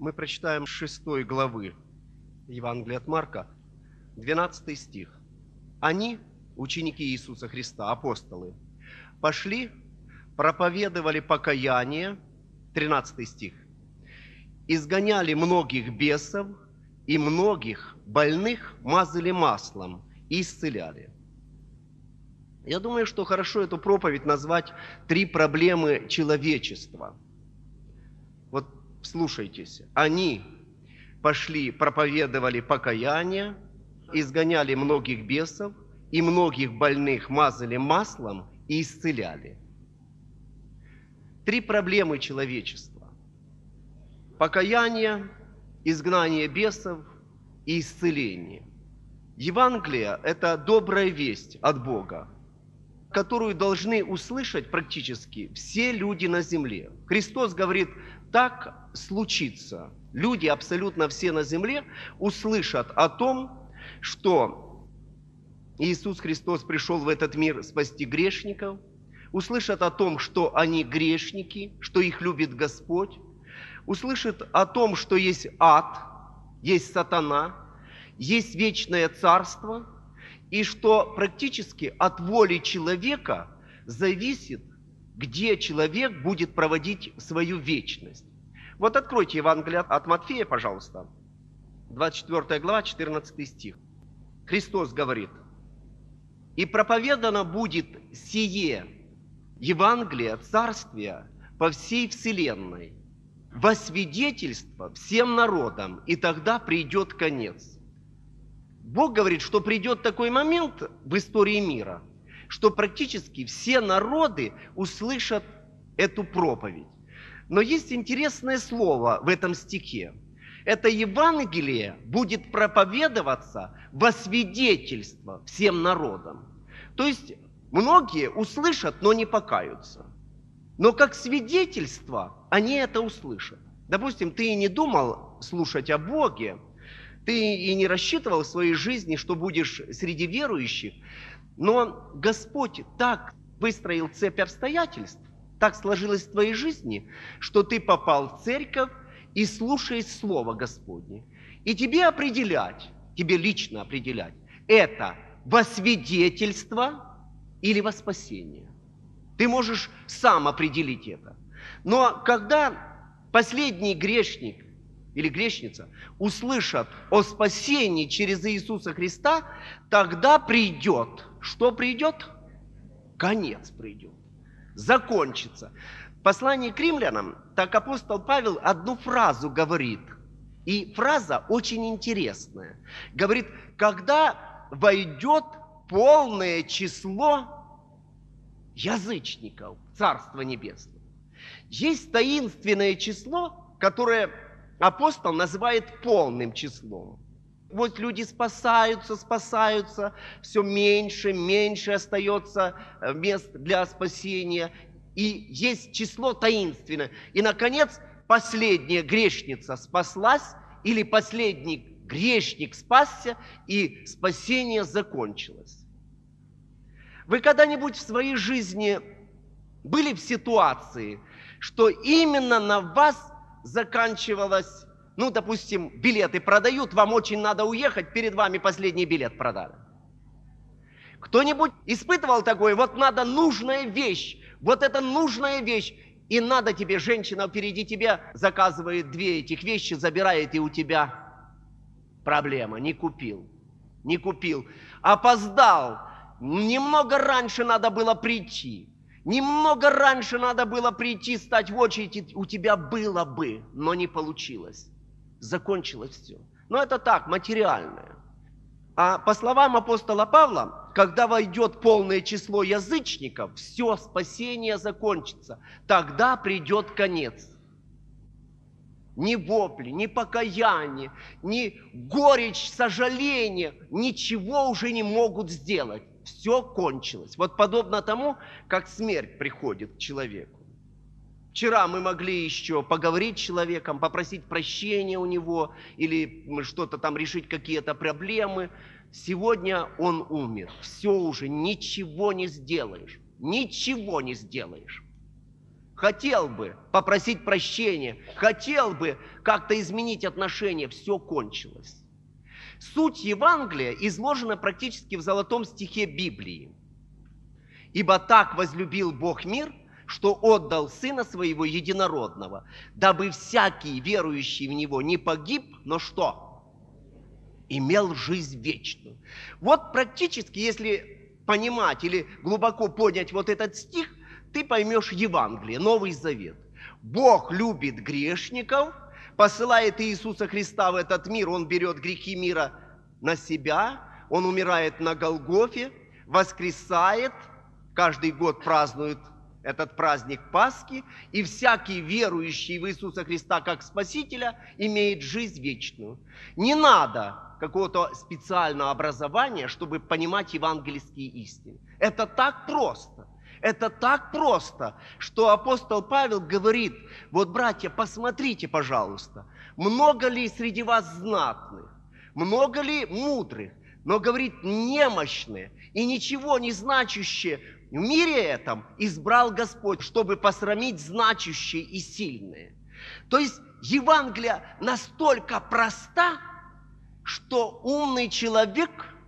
Мы прочитаем 6 главы Евангелия от Марка, 12 стих. Они, ученики Иисуса Христа, апостолы, пошли, проповедовали покаяние, 13 стих, изгоняли многих бесов и многих больных мазали маслом и исцеляли. Я думаю, что хорошо эту проповедь назвать «Три проблемы человечества». Вот слушайтесь. Они пошли, проповедовали покаяние, изгоняли многих бесов и многих больных мазали маслом и исцеляли. Три проблемы человечества. Покаяние, изгнание бесов и исцеление. Евангелие – это добрая весть от Бога, которую должны услышать практически все люди на земле. Христос говорит, так случится. Люди, абсолютно все на земле, услышат о том, что Иисус Христос пришел в этот мир спасти грешников, услышат о том, что они грешники, что их любит Господь, услышат о том, что есть ад, есть сатана, есть вечное царство, и что практически от воли человека зависит, где человек будет проводить свою вечность. Вот откройте Евангелие от Матфея, пожалуйста, 24 глава, 14 стих. Христос говорит, «И проповедано будет сие Евангелие Царствия по всей вселенной, во свидетельство всем народам, и тогда придет конец». Бог говорит, что придет такой момент в истории мира, что практически все народы услышат эту проповедь. Но есть интересное слово в этом стихе. Это Евангелие будет проповедоваться во свидетельство всем народам. То есть многие услышат, но не покаются. Но как свидетельство они это услышат. Допустим, ты и не думал слушать о Боге, ты и не рассчитывал в своей жизни, что будешь среди верующих, но Господь так выстроил цепь обстоятельств, так сложилось в твоей жизни, что ты попал в церковь и слушаешь Слово Господне. И тебе определять, тебе лично определять, это во свидетельство или во спасение. Ты можешь сам определить это. Но когда последний грешник или грешница услышат о спасении через Иисуса Христа, тогда придет. Что придет? Конец придет. Закончится. В послании к римлянам, так апостол Павел одну фразу говорит. И фраза очень интересная. Говорит, когда войдет полное число язычников в Царство Небесное. Есть таинственное число, которое апостол называет полным числом. Вот люди спасаются, все меньше, меньше остается мест для спасения. И есть число таинственное. И, наконец, последняя грешница спаслась, или последний грешник спасся, и спасение закончилось. Вы когда-нибудь в своей жизни были в ситуации, что именно на вас заканчивалось, допустим, билеты продают, вам очень надо уехать, перед вами последний билет продали. Кто-нибудь испытывал такое, вот надо нужная вещь, вот это нужная вещь, и надо тебе, женщина впереди тебя заказывает две этих вещи, забирает, и у тебя проблема, не купил, опоздал, немного раньше надо было прийти. Немного раньше надо было прийти, стать в очередь, у тебя было бы, но не получилось. Закончилось все. Но это так, материальное. А по словам апостола Павла, когда войдет полное число язычников, все спасение закончится. Тогда придет конец. Ни вопли, ни покаяние, ни горечь, сожаление, ничего уже не могут сделать. Все кончилось. Вот подобно тому, как смерть приходит к человеку. Вчера мы могли еще поговорить с человеком, попросить прощения у него или что-то там решить, какие-то проблемы. Сегодня он умер. Все уже, ничего не сделаешь. Ничего не сделаешь. хотел бы попросить прощения, хотел бы как-то изменить отношения, все кончилось. Суть Евангелия изложена практически в золотом стихе Библии. «Ибо так возлюбил Бог мир, что отдал Сына Своего Единородного, дабы всякий, верующий в Него, не погиб, но что? Имел жизнь вечную». Вот практически, если понимать или глубоко понять вот этот стих, ты поймешь Евангелие, Новый Завет. Бог любит грешников, посылает Иисуса Христа в этот мир, Он берет грехи мира на себя, Он умирает на Голгофе, воскресает, каждый год празднуют этот праздник Пасхи, и всякий верующий в Иисуса Христа как Спасителя имеет жизнь вечную. Не надо какого-то специального образования, чтобы понимать евангельские истины. Это так просто. Это так просто, что апостол Павел говорит: вот, братья, посмотрите, пожалуйста, много ли среди вас знатных, много ли мудрых, но, говорит, немощные и ничего не значащие в мире этом избрал Господь, чтобы посрамить значащие и сильные. То есть Евангелие настолько проста, что умный человек,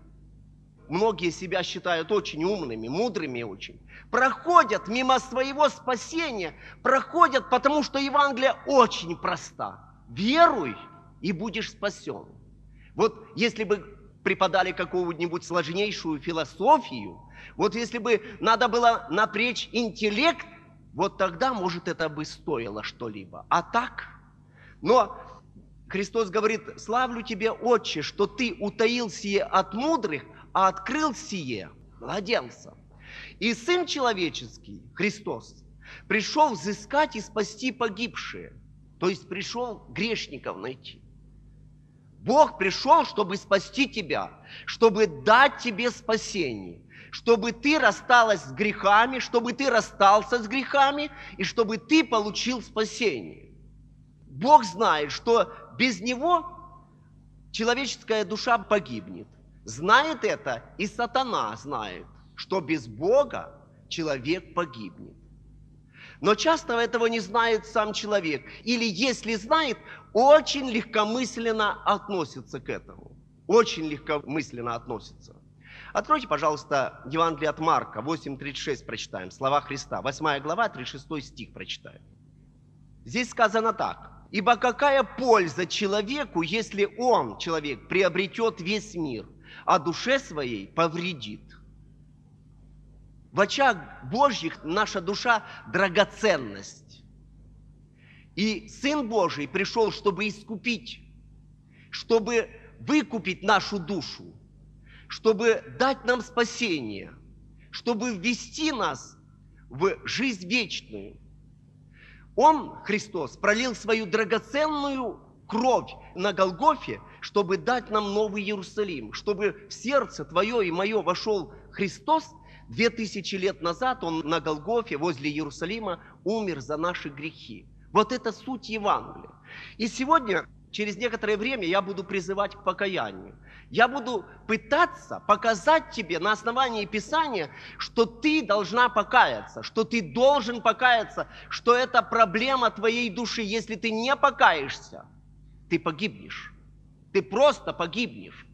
многие себя считают очень умными, мудрыми очень, проходят мимо своего спасения, проходят, потому что Евангелие очень проста. Веруй, и будешь спасен. Вот если бы преподали какую-нибудь сложнейшую философию, вот если бы надо было напрячь интеллект, вот тогда, может, это бы стоило что-либо. А так? Но Христос говорит: славлю Тебя, Отче, что Ты утаил сие от мудрых, а открыл сие младенцам. И Сын Человеческий, Христос, пришел взыскать и спасти погибшие, то есть пришел грешников найти. Бог пришел, чтобы спасти тебя, чтобы дать тебе спасение, чтобы ты рассталась с грехами, чтобы ты расстался с грехами, и чтобы ты получил спасение. Бог знает, что без Него человеческая душа погибнет. Знает это и сатана знает, что без Бога человек погибнет. Но часто этого не знает сам человек. Или если знает, очень легкомысленно относится к этому. Очень легкомысленно относится. Откройте, пожалуйста, Евангелие от Марка, 8:36 прочитаем, слова Христа. 8 глава, 36 стих прочитаем. Здесь сказано так. «Ибо какая польза человеку, если он, человек, приобретет весь мир, а душе своей повредит?» В очах Божьих наша душа – драгоценность. И Сын Божий пришел, чтобы искупить, чтобы выкупить нашу душу, чтобы дать нам спасение, чтобы ввести нас в жизнь вечную. Он, Христос, пролил свою драгоценную кровь на Голгофе, чтобы дать нам Новый Иерусалим, чтобы в сердце твое и мое вошел Христос. 2000 лет назад Он на Голгофе возле Иерусалима умер за наши грехи. Вот это суть Евангелия. И сегодня, через некоторое время, я буду призывать к покаянию. Я буду пытаться показать тебе на основании Писания, что ты должна покаяться, что ты должен покаяться, что это проблема твоей души. Если ты не покаешься, ты погибнешь. Ты просто погибнешь.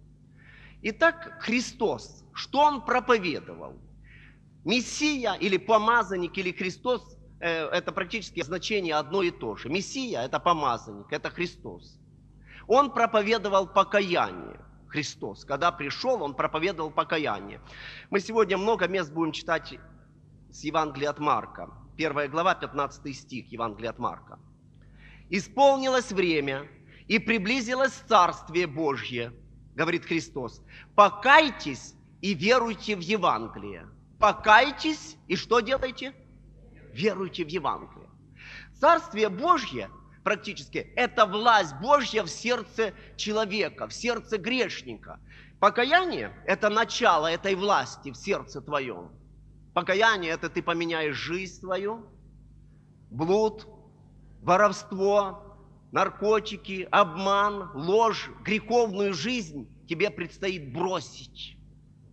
Итак, Христос, что Он проповедовал? Мессия или помазанник или Христос – это практически значение одно и то же. Мессия – это помазанник, это Христос. Он проповедовал покаяние. Христос, когда пришел, Он проповедовал покаяние. Мы сегодня много мест будем читать с Евангелия от Марка. 1 глава, 15 стих Евангелия от Марка. «Исполнилось время, и приблизилось Царствие Божье, говорит Христос, покайтесь и веруйте в Евангелие». Покайтесь и что делайте? Веруйте в Евангелие. Царствие Божье практически это власть Божья в сердце человека, в сердце грешника. Покаяние – это начало этой власти в сердце твоем. Покаяние – это ты поменяешь жизнь свою, блуд, воровство, наркотики, обман, ложь, греховную жизнь тебе предстоит бросить.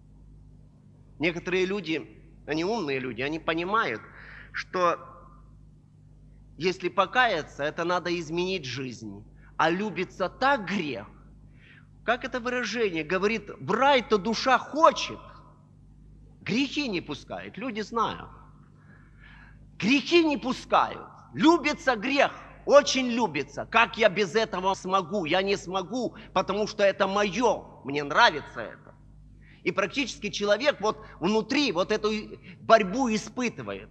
Некоторые люди, они умные люди, они понимают, что Если покаяться, это надо изменить жизнь. А любится так грех, как это выражение говорит, в рай-то душа хочет, грехи не пускает. Люди знают. Грехи не пускают. Любится грех, очень любится. Как я без этого смогу? Я не смогу, потому что это мое. Мне нравится это. И практически человек вот внутри вот эту борьбу испытывает.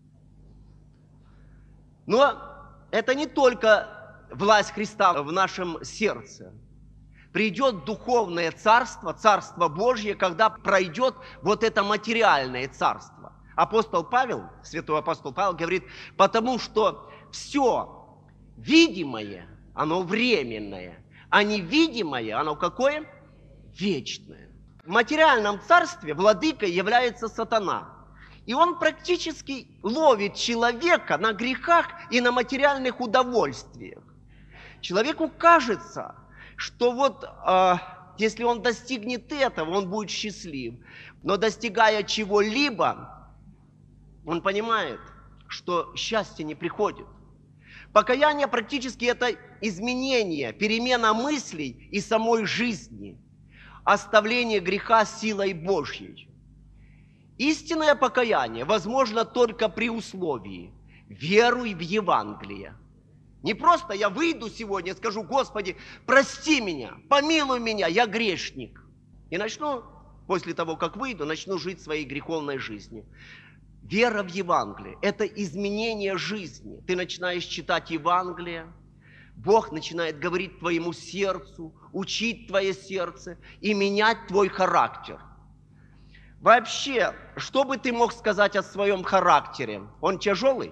Но это не только власть Христа в нашем сердце. Придет духовное царство, царство Божье, когда пройдет вот это материальное царство. Апостол Павел, святой апостол Павел говорит, потому что все видимое, оно временное, а невидимое, оно какое? Вечное. В материальном царстве владыкой является сатана. И он практически ловит человека на грехах и на материальных удовольствиях. Человеку кажется, что вот если он достигнет этого, он будет счастлив. Но достигая чего-либо, он понимает, что счастье не приходит. Покаяние практически это изменение, перемена мыслей и самой жизни, оставление греха силой Божьей. Истинное покаяние возможно только при условии веруй в Евангелие. Не просто я выйду сегодня и скажу, Господи, прости меня, помилуй меня, я грешник. И начну, после того, как выйду, начну жить своей греховной жизнью. Вера в Евангелие – это изменение жизни. Ты начинаешь читать Евангелие, Бог начинает говорить твоему сердцу, учить твое сердце и менять твой характер. Вообще, что бы ты мог сказать о своем характере? Он тяжелый?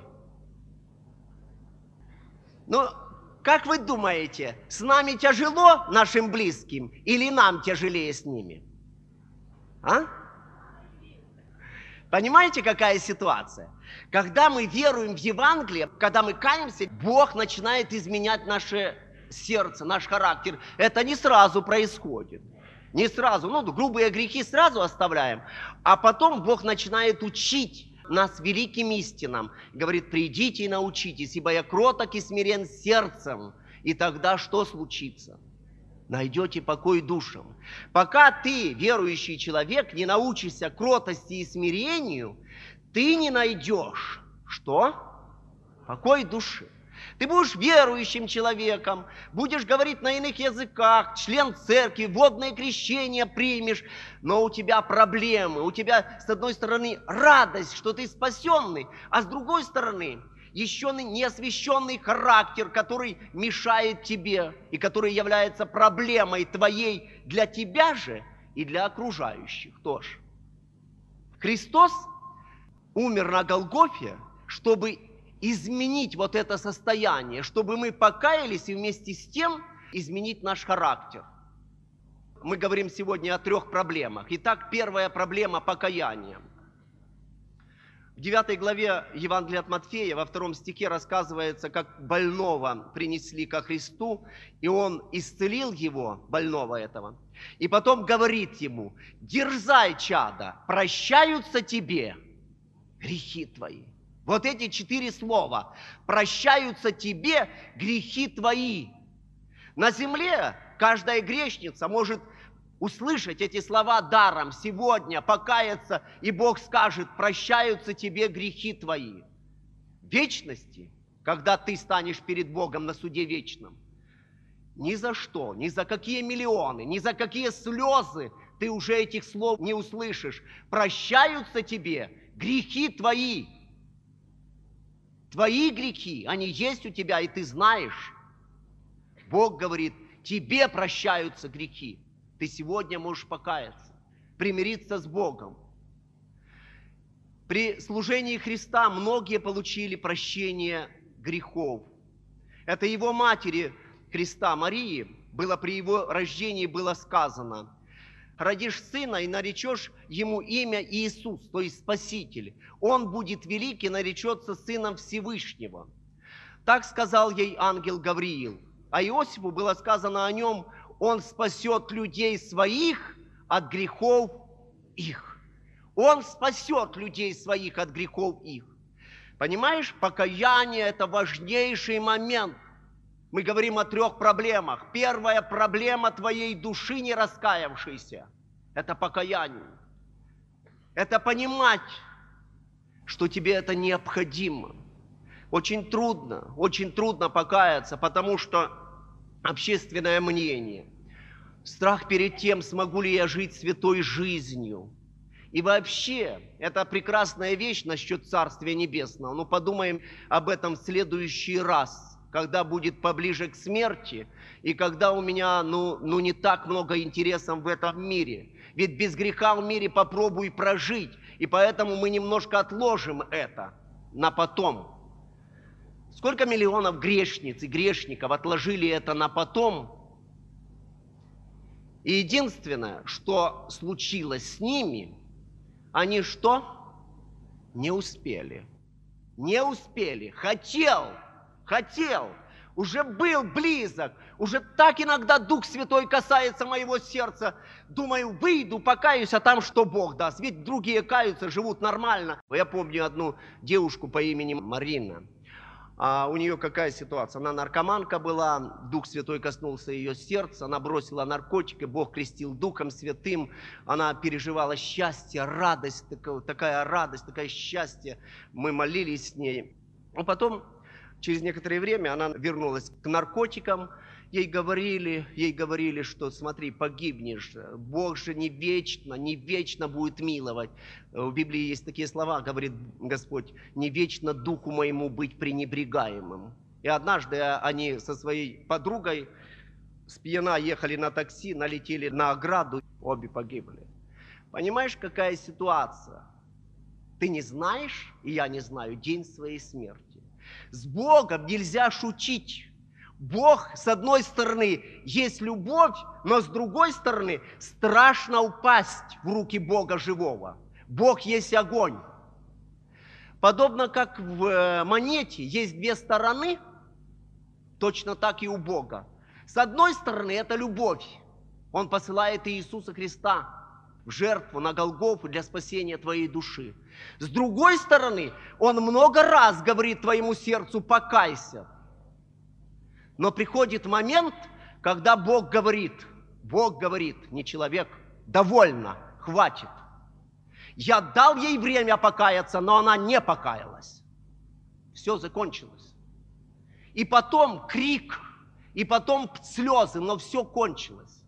Ну, как вы думаете, с нами тяжело, нашим близким, или нам тяжелее с ними? А? Понимаете, какая ситуация? Когда мы веруем в Евангелие, когда мы каемся, Бог начинает изменять наше сердце, наш характер. Это не сразу происходит. Не сразу. Ну, грубые грехи сразу оставляем, а потом Бог начинает учить нас великим истинам. Говорит, придите и научитесь, ибо я кроток и смирен сердцем. И тогда что случится? Найдете покой душам. Пока ты, верующий человек, не научишься кротости и смирению, ты не найдешь, что? Покой души. Ты будешь верующим человеком, будешь говорить на иных языках, член церкви, водное крещение примешь, но у тебя проблемы, у тебя, с одной стороны, радость, что ты спасенный, а с другой стороны, еще неосвященный характер, который мешает тебе и который является проблемой твоей для тебя же и для окружающих тоже. Христос умер на Голгофе, чтобы изменить вот это состояние, чтобы мы покаялись и вместе с тем изменить наш характер. Мы говорим сегодня о 3 проблемах. Итак, первая проблема – покаяние. В 9 главе Евангелия от Матфея, во 2 стихе рассказывается, как больного принесли ко Христу, и Он исцелил его, больного этого. И потом говорит ему, дерзай, чадо, прощаются тебе грехи твои. Вот эти 4 слова. Прощаются тебе грехи твои. На земле каждая грешница может услышать эти слова даром сегодня, покаяться, и Бог скажет, прощаются тебе грехи твои. В вечности, когда ты станешь перед Богом на суде вечном, ни за что, ни за какие миллионы, ни за какие слезы ты уже этих слов не услышишь. Прощаются тебе грехи твои. Твои грехи, они есть у тебя, и ты знаешь. Бог говорит, тебе прощаются грехи. Ты сегодня можешь покаяться, примириться с Богом. При служении Христа многие получили прощение грехов. Это его матери Христа, Марии, было при его рождении было сказано, родишь сына и наречешь ему имя Иисус, то есть Спаситель. Он будет велик и наречется сыном Всевышнего. Так сказал ей ангел Гавриил. А Иосифу было сказано о нем, он спасет людей своих от грехов их. Он спасет людей своих от грехов их. Понимаешь, покаяние – это важнейший момент. Мы говорим о 3 проблемах. Первая проблема твоей души, не раскаявшейся, это покаяние. Это понимать, что тебе это необходимо. Очень трудно покаяться, потому что общественное мнение, страх перед тем, смогу ли я жить святой жизнью. И вообще, это прекрасная вещь насчет Царствия Небесного. Но подумаем об этом в следующий раз, когда будет поближе к смерти, и когда у меня не так много интересов в этом мире. Ведь без греха в мире попробуй прожить, и поэтому мы немножко отложим это на потом. Сколько миллионов грешниц и грешников отложили это на потом? И единственное, что случилось с ними, они что? Не успели. Не успели. Хотел, уже был близок, уже так иногда Дух Святой касается моего сердца. Думаю, выйду, покаюсь, а там что Бог даст. Ведь другие каются, живут нормально. Я помню одну девушку по имени Марина. У нее какая ситуация? Она наркоманка была, Дух Святой коснулся ее сердца, она бросила наркотики, Бог крестил Духом Святым, она переживала счастье, радость, такое счастье. Мы молились с ней. А потом, через некоторое время, она вернулась к наркотикам. Ей говорили, что смотри, погибнешь, Бог же не вечно будет миловать. В Библии есть такие слова, говорит Господь, не вечно духу моему быть пренебрегаемым. И однажды они со своей подругой спьяна ехали на такси, налетели на ограду, обе погибли. Понимаешь, какая ситуация? Ты не знаешь, и я не знаю, день своей смерти. С Богом нельзя шутить. Бог, с одной стороны, есть любовь, но с другой стороны, страшно упасть в руки Бога живого. Бог есть огонь. Подобно как в монете есть 2 стороны, точно так и у Бога. С одной стороны, это любовь. Он посылает Иисуса Христа в жертву на Голгофу для спасения твоей души. С другой стороны, Он много раз говорит твоему сердцу: покайся. Но приходит момент, когда Бог говорит, не человек, довольно, хватит. Я дал ей время покаяться, но она не покаялась. Все закончилось. И потом крик, и потом слезы, но все кончилось.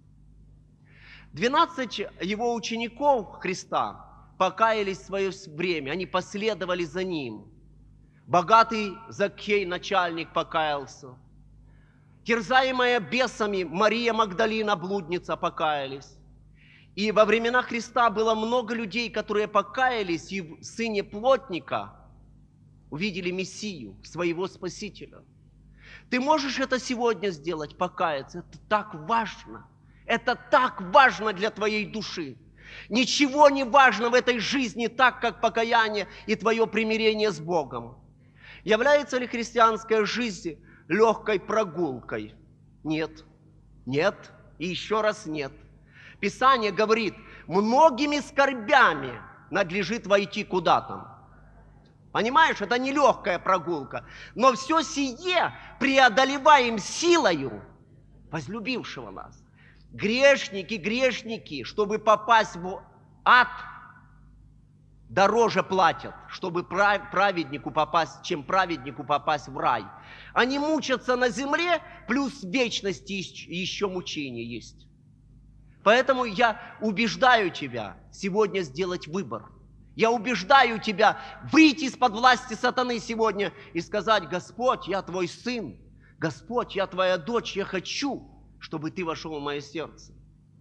12 его учеников Христа покаялись в свое время, они последовали за ним. Богатый Закхей, начальник, покаялся. Терзаемая бесами Мария Магдалина, блудница, покаялись. И во времена Христа было много людей, которые покаялись, и в сыне плотника увидели Мессию, своего Спасителя. Ты можешь это сегодня сделать, покаяться. Это так важно. Это так важно для твоей души. Ничего не важно в этой жизни так, как покаяние и твое примирение с Богом. Является ли христианская жизнь легкой прогулкой? Нет, нет и еще раз нет. Писание говорит, многими скорбями надлежит войти куда-то. Понимаешь, это не легкая прогулка, но все сие преодолеваем силою возлюбившего нас. Грешники, чтобы попасть в ад, дороже платят, чтобы праведнику попасть, чем праведнику попасть в рай. Они мучатся на земле, плюс в вечности еще мучения есть. Поэтому я убеждаю тебя сегодня сделать выбор. Я убеждаю тебя выйти из-под власти сатаны сегодня и сказать: Господь, я твой сын, Господь, я твоя дочь, я хочу, чтобы ты вошел в мое сердце.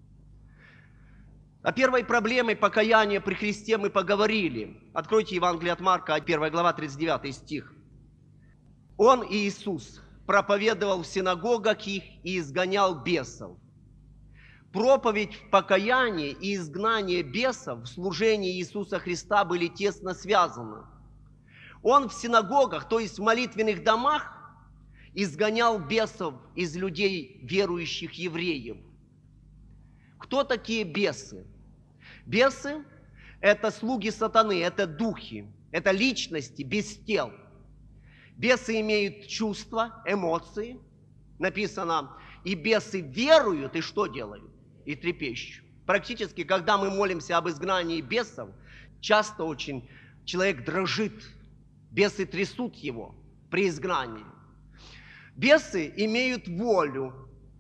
О первой проблеме покаяния при Христе мы поговорили. Откройте Евангелие от Марка, 1 глава, 39 стих. Он, Иисус, проповедовал в синагогах их и изгонял бесов. Проповедь в покаянии и изгнание бесов в служении Иисуса Христа были тесно связаны. Он в синагогах, то есть в молитвенных домах, изгонял бесов из людей, верующих евреев. Кто такие бесы? Бесы – это слуги сатаны, это духи, Это личности без тел. Бесы имеют чувства, эмоции. Написано, и бесы веруют, и что делают? И трепещут. Практически, когда мы молимся об изгнании бесов, часто очень человек дрожит, бесы трясут его при изгнании. Бесы имеют волю.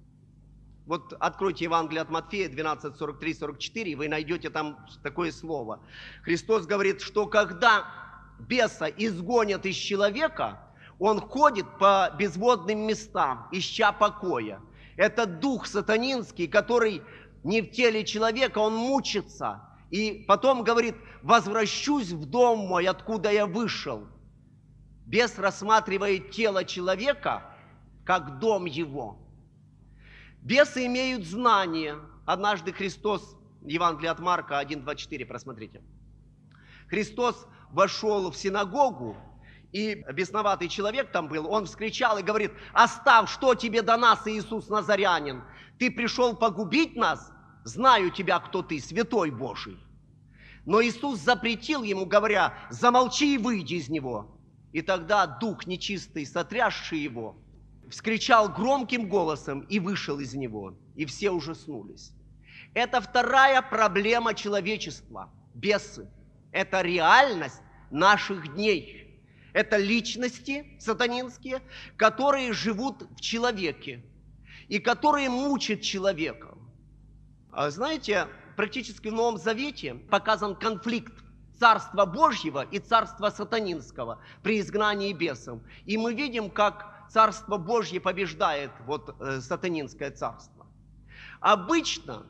Вот откройте Евангелие от Матфея 12:43-44, и вы найдете там такое слово. Христос говорит, что когда беса изгонят из человека, он ходит по безводным местам, ища покоя. Это дух сатанинский, который не в теле человека, он мучится. И потом говорит, возвращусь в дом мой, откуда я вышел. Бес рассматривает тело человека, как дом его. Бесы имеют знания. Однажды Христос, Евангелие от Марка 1:24, просмотрите. Христос вошел в синагогу, и бесноватый человек там был, он вскричал и говорит, оставь, что тебе до нас, Иисус Назарянин? Ты пришел погубить нас? Знаю тебя, кто ты, святой Божий. Но Иисус запретил ему, говоря, замолчи и выйди из него. И тогда дух нечистый, сотрясший его, вскричал громким голосом и вышел из него. И все ужаснулись. Это вторая проблема человечества. Бесы. Это реальность наших дней. Это личности сатанинские, которые живут в человеке и которые мучат человека. Знаете, практически в Новом Завете показан конфликт Царства Божьего и Царства Сатанинского при изгнании бесов. И мы видим, как Царство Божье побеждает сатанинское царство. Обычно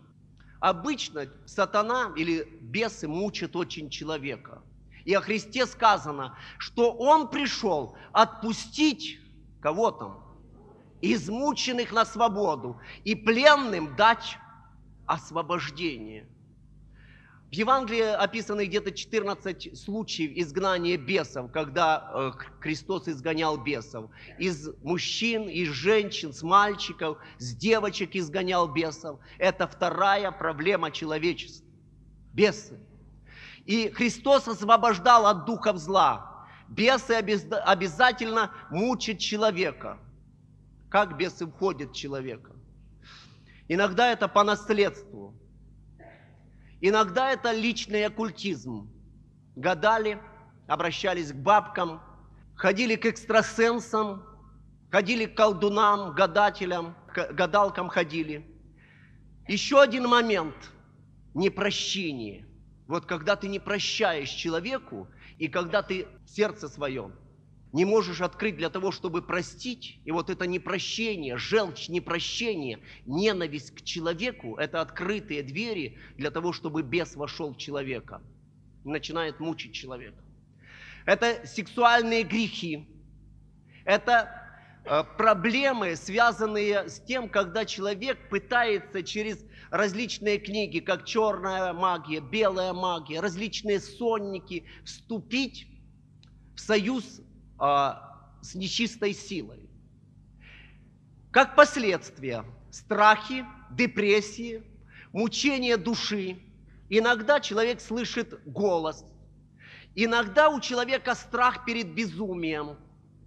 сатана или бесы мучат очень человека. И о Христе сказано, что Он пришел отпустить кого там? Измученных на свободу и пленным дать освобождение. В Евангелии описаны где-то 14 случаев изгнания бесов, когда Христос изгонял бесов. Из мужчин, из женщин, с мальчиков, с девочек изгонял бесов. Это вторая проблема человечества. Бесы. И Христос освобождал от духов зла. Бесы обязательно мучат человека. Как бесы входят в человека? Иногда это по наследству. Иногда это личный оккультизм. Гадали, обращались к бабкам, ходили к экстрасенсам, ходили к колдунам, гадателям, к гадалкам ходили. Еще один момент – непрощение. Вот когда ты не прощаешь человеку, и когда ты сердце свое не можешь открыть для того, чтобы простить, и вот это непрощение, желчь непрощение, ненависть к человеку, это открытые двери для того, чтобы бес вошел в человека и начинает мучить человека. Это сексуальные грехи, это проблемы, связанные с тем, когда человек пытается через различные книги, как черная магия, белая магия, различные сонники, вступить в союз с нечистой силой. Как последствия страхи, депрессии, мучения души. Иногда человек слышит голос. Иногда у человека страх перед безумием.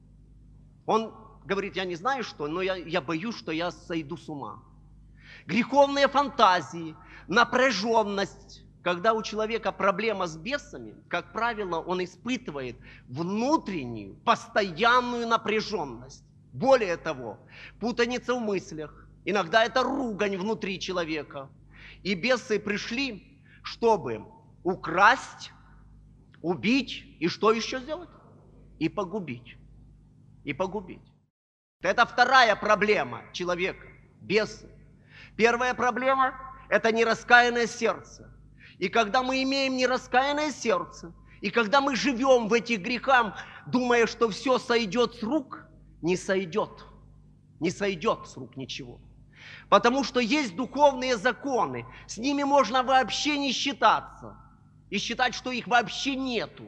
Он говорит, я не знаю что, но я боюсь, что я сойду с ума. Греховные фантазии, напряженность. Когда у человека проблема с бесами, как правило, он испытывает внутреннюю, постоянную напряженность. Более того, путаница в мыслях. Иногда это ругань внутри человека. И бесы пришли, чтобы украсть, убить и что еще сделать? И погубить. И погубить. Это вторая проблема человека, бесы. Первая проблема – это нераскаянное сердце. И когда мы имеем нераскаянное сердце, и когда мы живем в этих грехах, думая, что все сойдет с рук, не сойдет. Не сойдет с рук ничего. Потому что есть духовные законы, с ними можно вообще не считаться. И считать, что их вообще нету.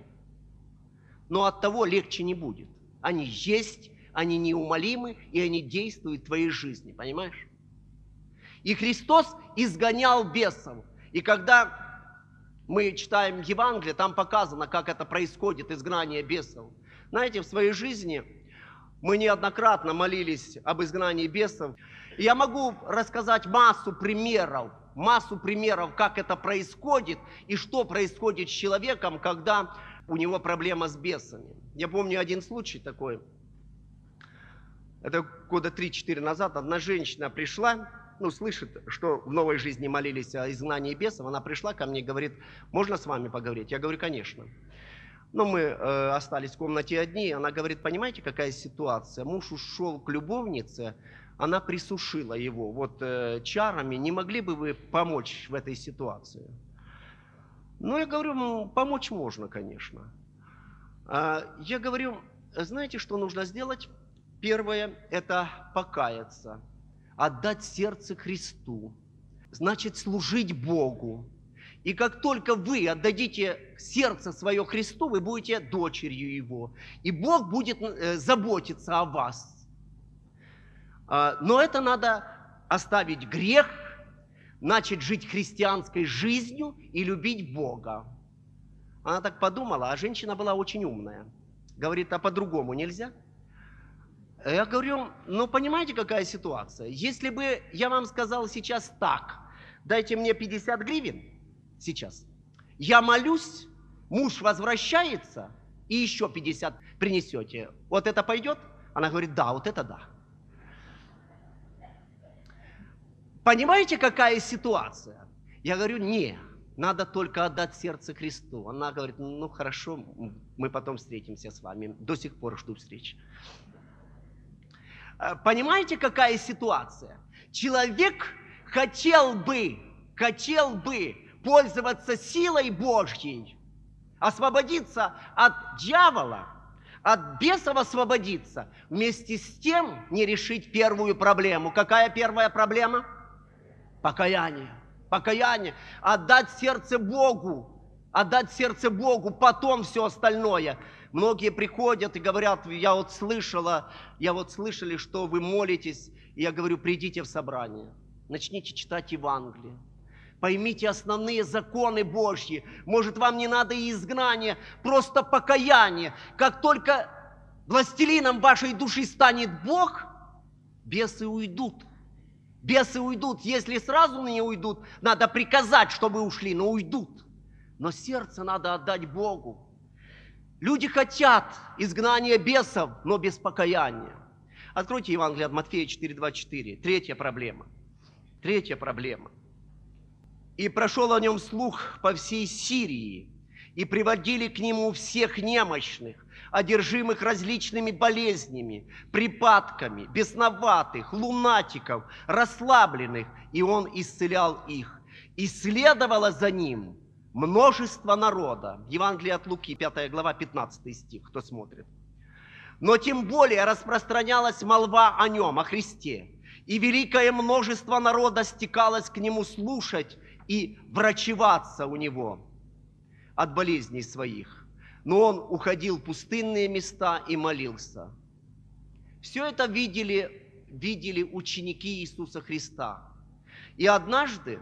Но от того легче не будет. Они есть, они неумолимы, и они действуют в твоей жизни, понимаешь? И Христос изгонял бесов. И когда мы читаем Евангелие, там показано, как это происходит, изгнание бесов. Знаете, в своей жизни мы неоднократно молились об изгнании бесов. И я могу рассказать массу примеров, как это происходит и что происходит с человеком, когда у него проблема с бесами. Я помню один случай такой. Это года 3-4 назад одна женщина пришла, слышит, что в новой жизни молились о изгнании бесов. Она пришла ко мне и говорит: можно с вами поговорить? Я говорю: конечно. Мы остались в комнате одни. Она говорит: понимаете, какая ситуация? Муж ушел к любовнице, она присушила его чарами. Не могли бы вы помочь в этой ситуации? Я говорю: помочь можно, конечно. Я говорю: знаете, что нужно сделать? Первое – это покаяться, отдать сердце Христу, значит, служить Богу. И как только вы отдадите сердце свое Христу, вы будете дочерью Его, и Бог будет заботиться о вас. Но это надо оставить грех, начать жить христианской жизнью и любить Бога. Она так подумала, а женщина была очень умная. Говорит: а по-другому нельзя? Я говорю: понимаете, какая ситуация? Если бы я вам сказал сейчас так: дайте мне 50 гривен сейчас, я молюсь, муж возвращается, и еще 50 принесете, вот это пойдет? Она говорит: да, вот это да. Понимаете, какая ситуация? Я говорю: не, надо только отдать сердце Христу. Она говорит: хорошо, мы потом встретимся с вами, до сих пор жду встречи. Понимаете, какая ситуация? Человек хотел бы пользоваться силой Божьей, освободиться от дьявола, от бесов освободиться, вместе с тем не решить первую проблему. Какая первая проблема? Покаяние. Покаяние. Отдать сердце Богу, потом все остальное. Многие приходят и говорят: я вот слышали, что вы молитесь. И я говорю: придите в собрание, начните читать Евангелие, поймите основные законы Божьи. Может, вам не надо и изгнание, просто покаяние. Как только властелином вашей души станет Бог, бесы уйдут. Бесы уйдут. Если сразу не уйдут, надо приказать, чтобы ушли, но уйдут. Но сердце надо отдать Богу. Люди хотят изгнания бесов, но без покаяния. Откройте Евангелие от Матфея 4:24. Третья проблема. «И прошел о нем слух по всей Сирии, и приводили к нему всех немощных, одержимых различными болезнями, припадками, бесноватых, лунатиков, расслабленных, и он исцелял их. И следовало за ним множество народа». Евангелие от Луки, 5 глава, 15 стих, кто смотрит. «Но тем более распространялась молва о нем, о Христе, и великое множество народа стекалось к нему слушать и врачеваться у него от болезней своих. Но он уходил в пустынные места и молился». Все это видели ученики Иисуса Христа. И однажды,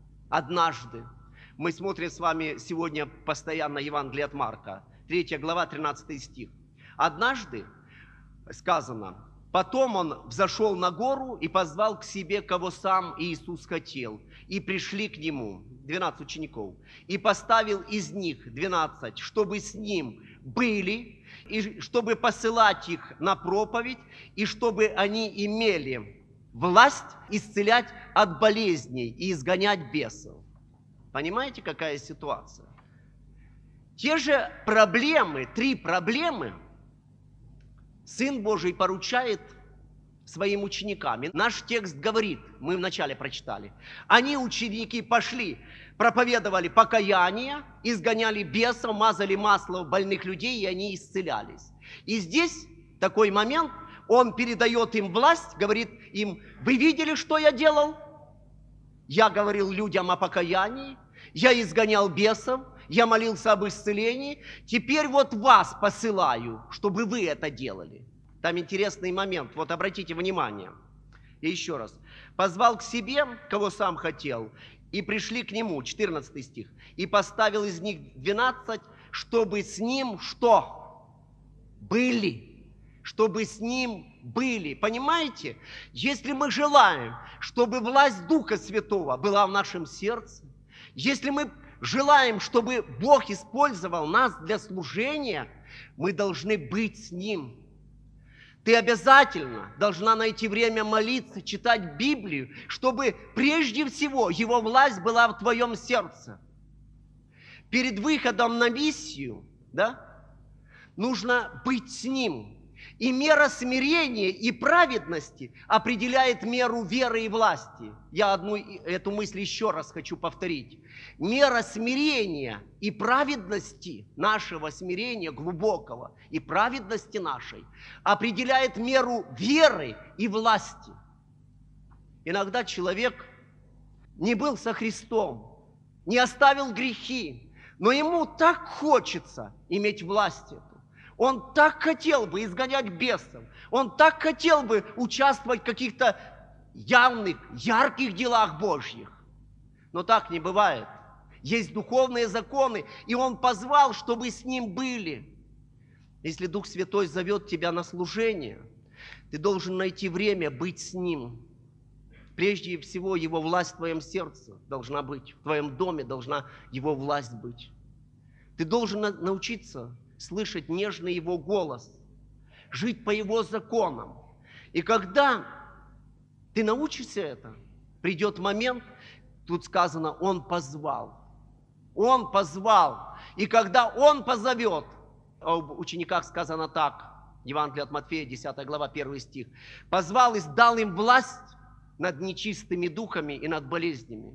мы смотрим с вами сегодня постоянно Евангелие от Марка, 3 глава, 13 стих. Однажды сказано: «Потом он взошел на гору и позвал к себе, кого сам Иисус хотел, и пришли к нему 12 учеников, и поставил из них 12, чтобы с ним были, и чтобы посылать их на проповедь, и чтобы они имели власть исцелять от болезней и изгонять бесов». Понимаете, какая ситуация? Те же проблемы, 3 проблемы Сын Божий поручает своим ученикам. Наш текст говорит, мы вначале прочитали, они, ученики, пошли, проповедовали покаяние, изгоняли бесов, мазали масло больных людей, и они исцелялись. И здесь такой момент, он передает им власть, говорит им: вы видели, что я делал? Я говорил людям о покаянии, я изгонял бесов, я молился об исцелении, теперь вот вас посылаю, чтобы вы это делали. Там интересный момент, вот обратите внимание. И еще раз. «Позвал к себе, кого сам хотел, и пришли к нему, 14 стих, и поставил из них 12, чтобы с ним что? Были. Чтобы с ним были. Понимаете? Если мы желаем, чтобы власть Духа Святого была в нашем сердце, если мы желаем, чтобы Бог использовал нас для служения, мы должны быть с Ним. Ты обязательно должна найти время молиться, читать Библию, чтобы прежде всего Его власть была в твоем сердце. Перед выходом на миссию, да, нужно быть с Ним. И мера смирения и праведности определяет меру веры и власти. Я эту мысль еще раз хочу повторить. Мера смирения и праведности, нашего смирения глубокого и праведности нашей, определяет меру веры и власти. Иногда человек не был со Христом, не оставил грехи, но ему так хочется иметь власть эту. Он так хотел бы изгонять бесов, он так хотел бы участвовать в каких-то явных, ярких делах Божьих. Но так не бывает. Есть духовные законы, и Он позвал, чтобы с Ним были. Если Дух Святой зовет тебя на служение, ты должен найти время быть с Ним. Прежде всего, Его власть в твоем сердце должна быть, в твоем доме должна Его власть быть. Ты должен научиться слышать нежный Его голос, жить по Его законам. И когда ты научишься это, придет момент, тут сказано, Он позвал. Он позвал. И когда Он позовет, об учениках сказано так, Евангелие от Матфея, 10 глава, 1 стих, позвал и дал им власть над нечистыми духами и над болезнями.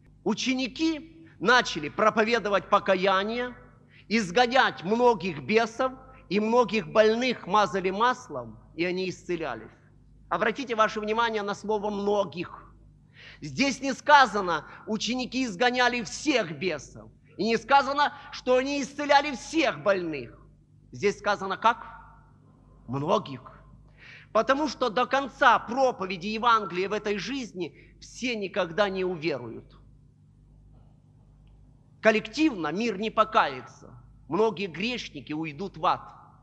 Ученики начали проповедовать покаяние, изгонять многих бесов, и многих больных мазали маслом, и они исцелялись. Обратите ваше внимание на слово «многих». Здесь не сказано, ученики изгоняли всех бесов, и не сказано, что они исцеляли всех больных. Здесь сказано как? Многих. Потому что до конца проповеди Евангелия в этой жизни все никогда не уверуют. Коллективно мир не покается. Многие грешники уйдут в ад.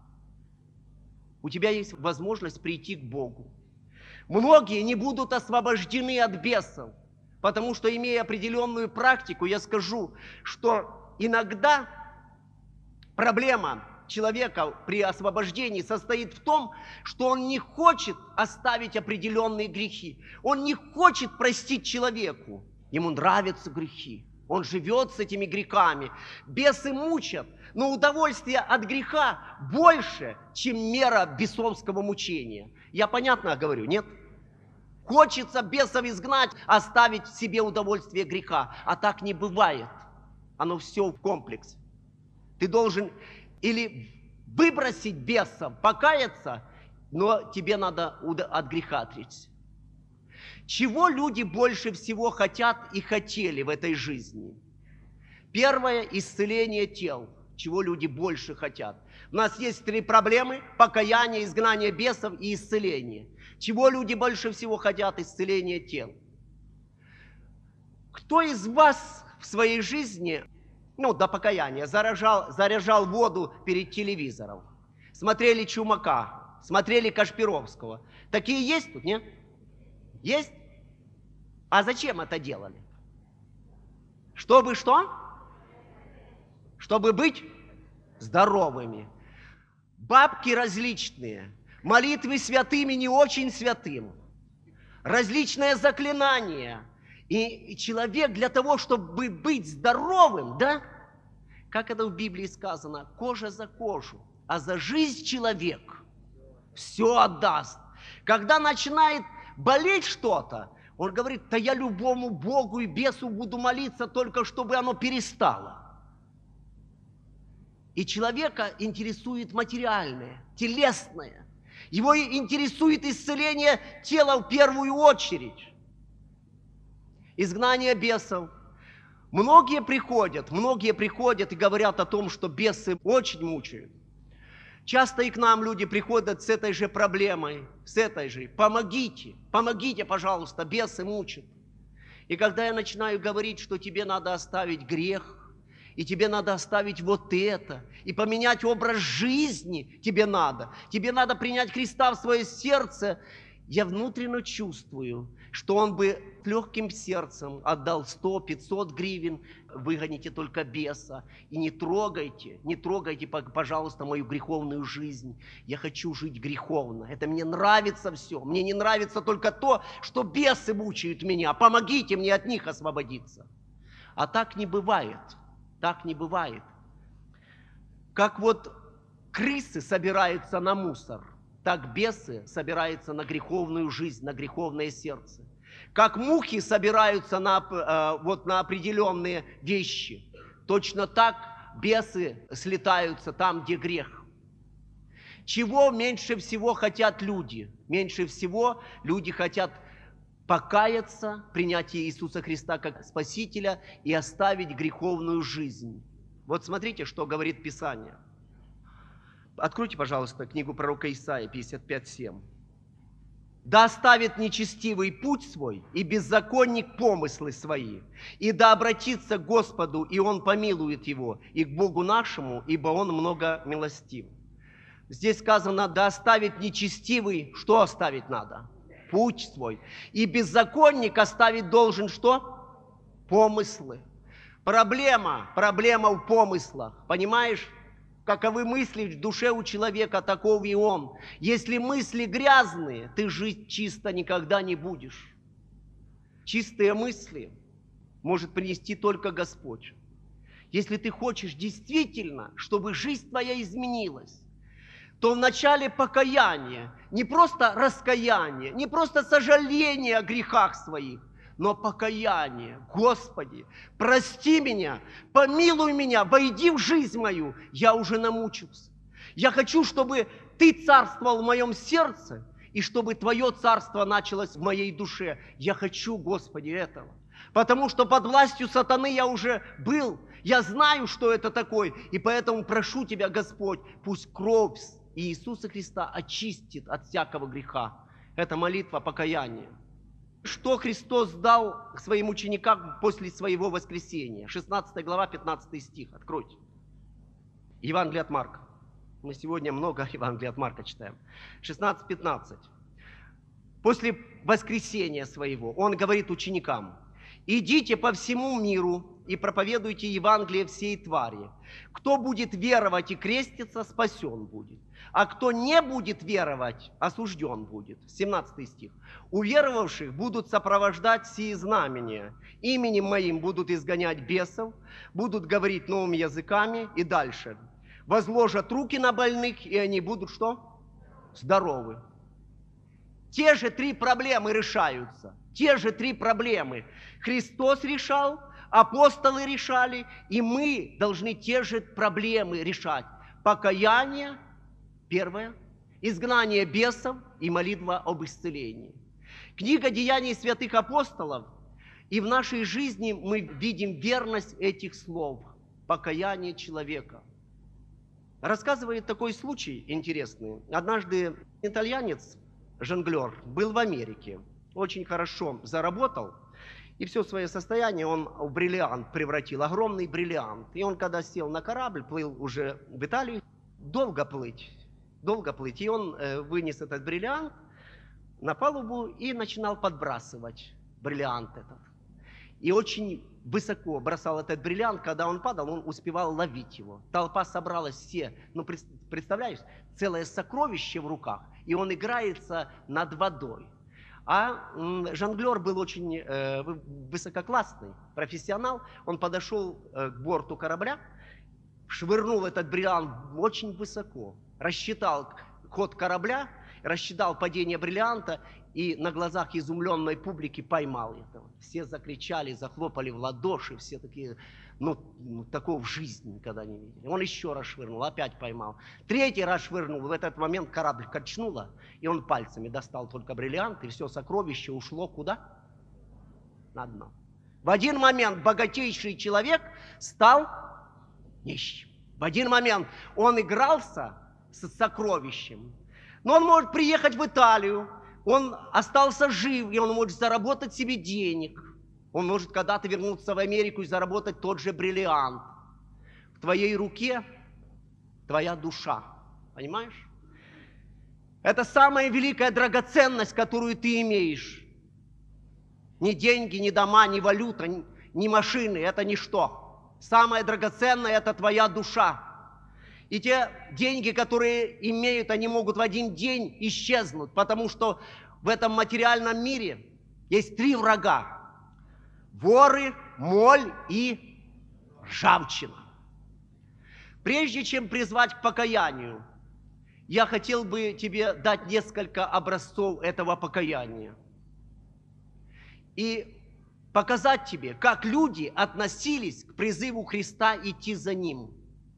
У тебя есть возможность прийти к Богу. Многие не будут освобождены от бесов, потому что, имея определенную практику, я скажу, что иногда проблема человека при освобождении состоит в том, что он не хочет оставить определенные грехи. Он не хочет простить человеку. Ему нравятся грехи. Он живет с этими грехами. Бесы мучат, но удовольствие от греха больше, чем мера бесовского мучения. Я понятно говорю, нет? Хочется бесов изгнать, оставить в себе удовольствие греха. А так не бывает. Оно все в комплексе. Ты должен или выбросить бесов, покаяться, но тебе надо от греха отречься. Чего люди больше всего хотят и хотели в этой жизни? Первое – исцеление тел. Чего люди больше хотят? У нас есть 3 проблемы – покаяние, изгнание бесов и исцеление. Чего люди больше всего хотят? Исцеление тел. Кто из вас в своей жизни, до покаяния, заряжал воду перед телевизором? Смотрели Чумака, смотрели Кашпировского. Такие есть тут, нет? Есть? А зачем это делали? Чтобы что? Чтобы быть здоровыми. Бабки различные, молитвы святым и не очень святым, различные заклинания. И человек для того, чтобы быть здоровым, да? Как это в Библии сказано, кожа за кожу, а за жизнь человек все отдаст. Когда начинает болеть что-то, он говорит, да я любому Богу и бесу буду молиться, только чтобы оно перестало. И человека интересует материальное, телесное. Его интересует исцеление тела в первую очередь. Изгнание бесов. Многие приходят и говорят о том, что бесы очень мучают. Часто и к нам люди приходят с этой же проблемой, Помогите, пожалуйста, бесы мучат. И когда я начинаю говорить, что тебе надо оставить грех, и тебе надо оставить вот это, и поменять образ жизни тебе надо принять Христа в свое сердце, я внутренне чувствую, что Он бы легким сердцем отдал 100-500 гривен, выгоните только беса, и не трогайте, пожалуйста, мою греховную жизнь. Я хочу жить греховно, это мне нравится все, мне не нравится только то, что бесы мучают меня, помогите мне от них освободиться. А так не бывает. Так не бывает. Как вот крысы собираются на мусор, так бесы собираются на греховную жизнь, на греховное сердце. Как мухи собираются на определенные вещи, точно так бесы слетаются там, где грех. Чего меньше всего хотят люди? Меньше всего люди хотят покаяться, принять Иисуса Христа как Спасителя и оставить греховную жизнь. Вот смотрите, что говорит Писание. Откройте, пожалуйста, книгу пророка Исаии, 55:7. «Да оставит нечестивый путь свой, и беззаконник помыслы свои, и да обратится к Господу, и Он помилует его, и к Богу нашему, ибо Он много милостив». Здесь сказано, да оставит нечестивый, что оставить надо? Путь свой. И беззаконник оставить должен что? Помыслы. Проблема в помыслах. Понимаешь? Каковы мысли в душе у человека, таков и он. Если мысли грязные, ты жить чисто никогда не будешь. Чистые мысли может принести только Господь. Если ты хочешь действительно, чтобы жизнь твоя изменилась, то в начале покаяния, не просто раскаяние, не просто сожаление о грехах своих, но покаяние. Господи, прости меня, помилуй меня, войди в жизнь мою. Я уже намучился. Я хочу, чтобы Ты царствовал в моем сердце, и чтобы Твое царство началось в моей душе. Я хочу, Господи, этого. Потому что под властью сатаны я уже был. Я знаю, что это такое. И поэтому прошу Тебя, Господь, пусть кровь Иисуса Христа очистит от всякого греха. Это молитва покаяния. Что Христос дал своим ученикам после своего воскресения? 16 глава, 15 стих. Откройте. Евангелие от Марка. Мы сегодня много Евангелия от Марка читаем. 16-15. После воскресения своего Он говорит ученикам: «Идите по всему миру и проповедуйте Евангелие всей твари. Кто будет веровать и креститься, спасен будет. А кто не будет веровать, осужден будет». 17 стих. «Уверовавших будут сопровождать сии знамения. Именем моим будут изгонять бесов, будут говорить новыми языками». И дальше. «Возложат руки на больных, и они будут» что? Здоровы. Те же три проблемы решаются. Те же три проблемы. Христос решал, апостолы решали, и мы должны те же проблемы решать. Покаяние, первое, изгнание бесов и молитва об исцелении. Книга «Деяний святых апостолов», и в нашей жизни мы видим верность этих слов. Покаяние человека. Рассказывает такой случай интересный. Однажды итальянец, жонглер, был в Америке, очень хорошо заработал, и все свое состояние он в бриллиант превратил, огромный бриллиант. И он, когда сел на корабль, плыл уже в Италию, долго плыть, и он вынес этот бриллиант на палубу и начинал подбрасывать бриллиант этот. И очень высоко бросал этот бриллиант, когда он падал, он успевал ловить его. Толпа собралась все, представляешь, целое сокровище в руках, и он играется над водой. А жонглер был очень высококлассный, профессионал, он подошел к борту корабля, швырнул этот бриллиант очень высоко, рассчитал ход корабля, рассчитал падение бриллианта и на глазах изумленной публики поймал это. Все закричали, захлопали в ладоши, все такие, такого в жизни никогда не видели. Он еще раз швырнул, опять поймал. Третий раз швырнул, в этот момент корабль качнуло, и он пальцами достал только бриллиант, и все сокровище ушло куда? На дно. В один момент богатейший человек стал нищим. В один момент он игрался с сокровищем. Но он может приехать в Италию, он остался жив, и он может заработать себе денег. Он может когда-то вернуться в Америку и заработать тот же бриллиант. В твоей руке твоя душа. Понимаешь? Это самая великая драгоценность, которую ты имеешь. Ни деньги, ни дома, ни валюта, ни машины. Это ничто. Самое драгоценное – это твоя душа. И те деньги, которые имеют, они могут в один день исчезнуть, потому что в этом материальном мире есть 3 врага. Воры, моль и ржавчина. Прежде чем призвать к покаянию, я хотел бы тебе дать несколько образцов этого покаяния. И показать тебе, как люди относились к призыву Христа идти за Ним.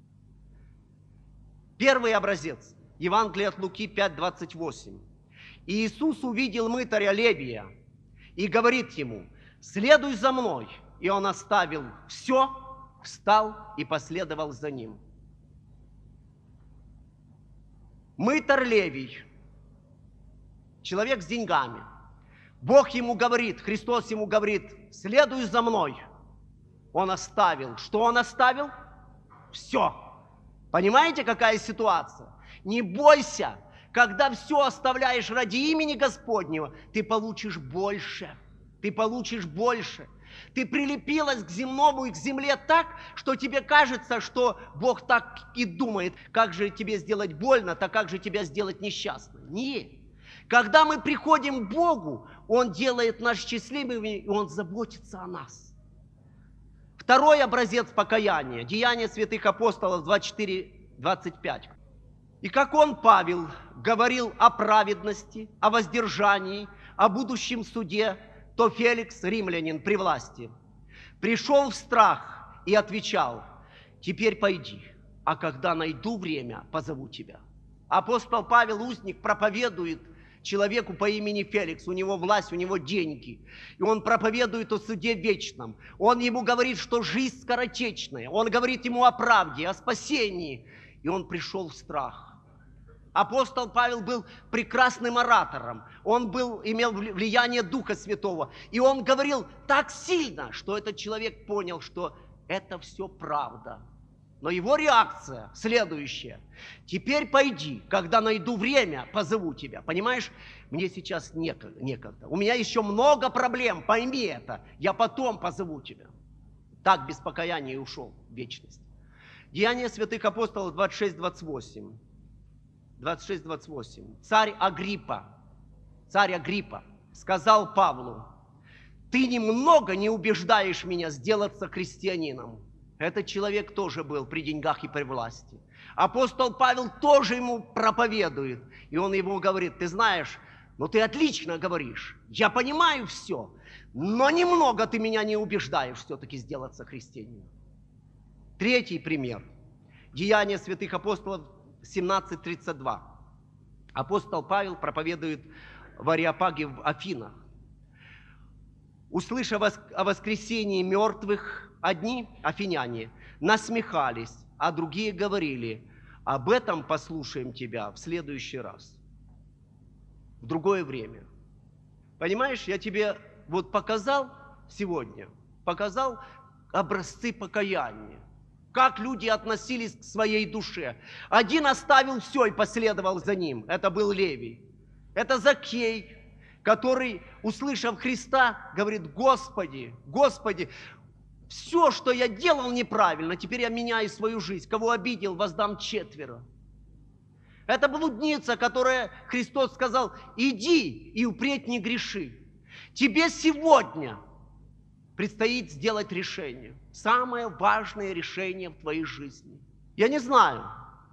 Первый образец. Евангелие от Луки 5:28. И Иисус увидел мытаря Левия и говорит ему: «Следуй за мной». И он оставил все, встал и последовал за ним. Мытарь Левий, человек с деньгами. Бог ему говорит, Христос ему говорит: «Следуй за мной». Он оставил. Что он оставил? Все. Понимаете, какая ситуация? Не бойся, когда все оставляешь ради имени Господнего, ты получишь больше. Ты получишь больше. Ты прилепилась к земному и к земле так, что тебе кажется, что Бог так и думает: как же тебе сделать больно, так как же тебя сделать несчастной. Нет. Когда мы приходим к Богу, Он делает нас счастливыми, и Он заботится о нас. Второй образец покаяния. Деяния святых апостолов 24-25. И как он, Павел, говорил о праведности, о воздержании, о будущем суде, то Феликс, римлянин при власти, пришел в страх и отвечал: «Теперь пойди, а когда найду время, позову тебя». Апостол Павел, узник, проповедует человеку по имени Феликс, у него власть, у него деньги, и он проповедует о суде вечном. Он ему говорит, что жизнь скоротечная, он говорит ему о правде, о спасении, и он пришел в страх. Апостол Павел был прекрасным оратором, он имел влияние Духа Святого, и он говорил так сильно, что этот человек понял, что это все правда. Но его реакция следующая: «Теперь пойди, когда найду время, позову тебя». Понимаешь, мне сейчас некогда, у меня еще много проблем, пойми это, я потом позову тебя. Так без покаяния и ушел в вечность. Деяния святых апостолов 26-28. 26-28. Царь Агриппа сказал Павлу: «Ты немного не убеждаешь меня сделаться христианином». Этот человек тоже был при деньгах и при власти. Апостол Павел тоже ему проповедует, и он ему говорит: «Ты знаешь, ты отлично говоришь, я понимаю все, но немного ты меня не убеждаешь все-таки сделаться христианином». Третий пример. Деяния святых апостолов 17:32. Апостол Павел проповедует в Ареопаге в Афинах. Услышав о воскресении мертвых, одни, афиняне, насмехались, а другие говорили: «Об этом послушаем тебя в следующий раз, в другое время». Понимаешь, я тебе показал сегодня, образцы покаяния. Как люди относились к своей душе. Один оставил все и последовал за ним. Это был Левий. Это Закхей, который, услышав Христа, говорит: «Господи, Господи, все, что я делал неправильно, теперь я меняю свою жизнь. Кого обидел, воздам 4». Это блудница, которая, Христос сказал: «Иди и впредь не греши». Тебе сегодня предстоит сделать решение. Самое важное решение в твоей жизни. Я не знаю,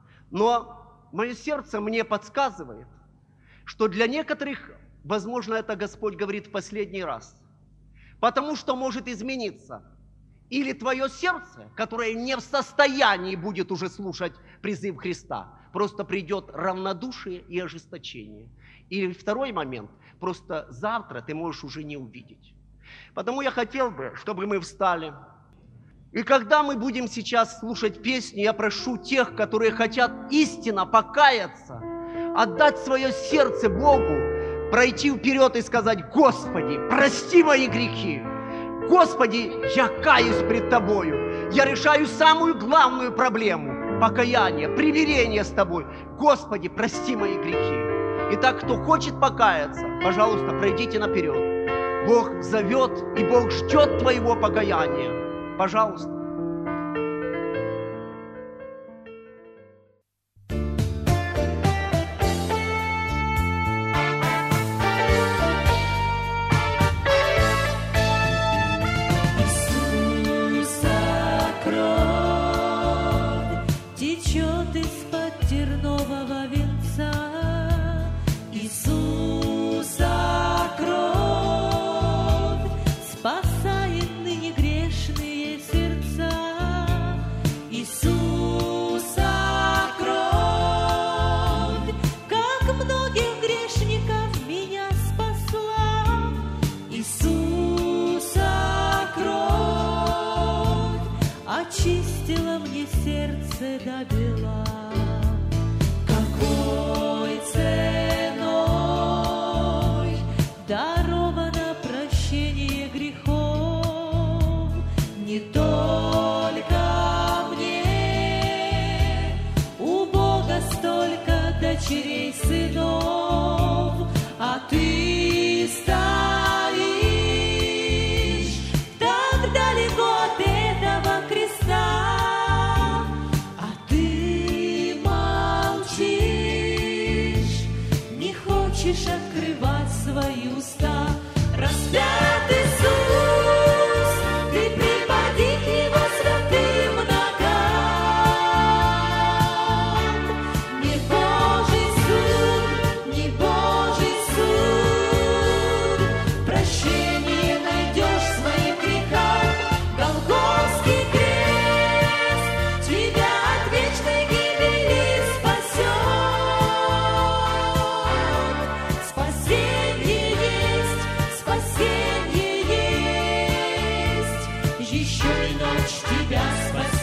но мое сердце мне подсказывает, что для некоторых, возможно, это Господь говорит в последний раз. Потому что может измениться или твое сердце, которое не в состоянии будет уже слушать призыв Христа, просто придет равнодушие и ожесточение. Или второй момент, просто завтра ты можешь уже не увидеть. Потому я хотел бы, чтобы мы встали. И когда мы будем сейчас слушать песни, я прошу тех, которые хотят истинно покаяться, отдать свое сердце Богу, пройти вперед и сказать: «Господи, прости мои грехи! Господи, я каюсь пред Тобою. Я решаю самую главную проблему – покаяние, примирение с Тобой. Господи, прости мои грехи. Итак, кто хочет покаяться, пожалуйста, пройдите наперед. Бог зовет, и Бог ждет твоего покаяния. Пожалуйста. Очистила мне сердце до бела. Какой ценой даровано прощение грехов, не только мне, у Бога столько дочерей, сынов, а ты стоишь так далеко от этого креста, а ты молчишь, не хочешь открывать свои уста. Распят Иисус, ты припади к Его святым ногам. Не Божий суд, не Божий суд, прощение найдешь в своих грехах. Голгофский крест тебя от вечной гибели спасет. Спасение есть, спасение есть, еще и ночь тебя спасет.